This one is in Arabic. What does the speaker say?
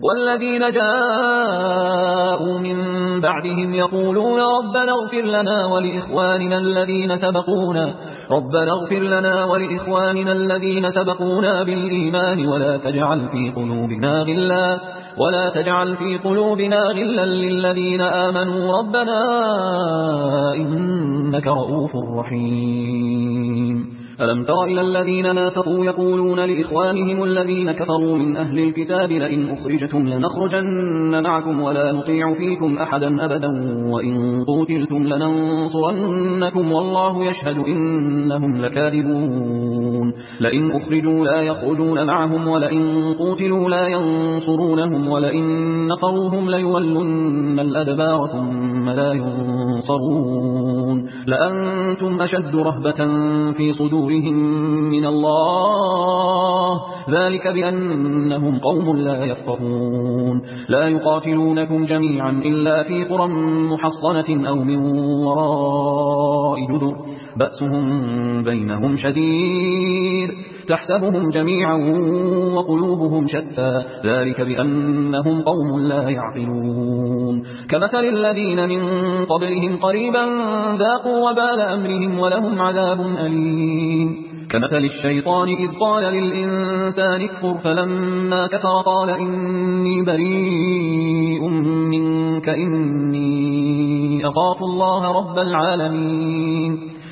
والذين جاءوا من بعدهم يقولون ربنا اغفر لنا ولإخواننا الذين سبقونا بالإيمان ولا تجعل في قلوبنا غلا للذين آمنوا ربنا إنك رؤوف رحيم. ألم تر إلى الذين نافقوا يقولون لإخوانهم الذين كفروا من أهل الكتاب لئن أخرجتم لنخرجن معكم ولا نطيع فيكم أحدا أبدا وإن قتلتم لننصرنكم والله يشهد إنهم لكاذبون. لئن أخرجوا لا يخرجون معهم ولئن قتلوا لا ينصرونهم ولئن نصروهم ليولن الأدبار ثم لا ينصرون. لأنتم أشد رهبة في صدورهم من الله ذلك بأنهم قوم لا يفقهون. لا يقاتلونكم جميعا إلا في قرى محصنة أو من وراء جدر بأسهم بينهم شديد تحسبهم جميعا وقلوبهم شتى ذلك بأنهم قوم لا يعقلون. كمثل الذين من قبلهم قريبا ذاقوا وبال أمرهم ولهم عذاب أليم. كمثل الشيطان إذ قال للإنسان اكفر فلما كفر قال إني بريء منك إني أخاف الله رب العالمين.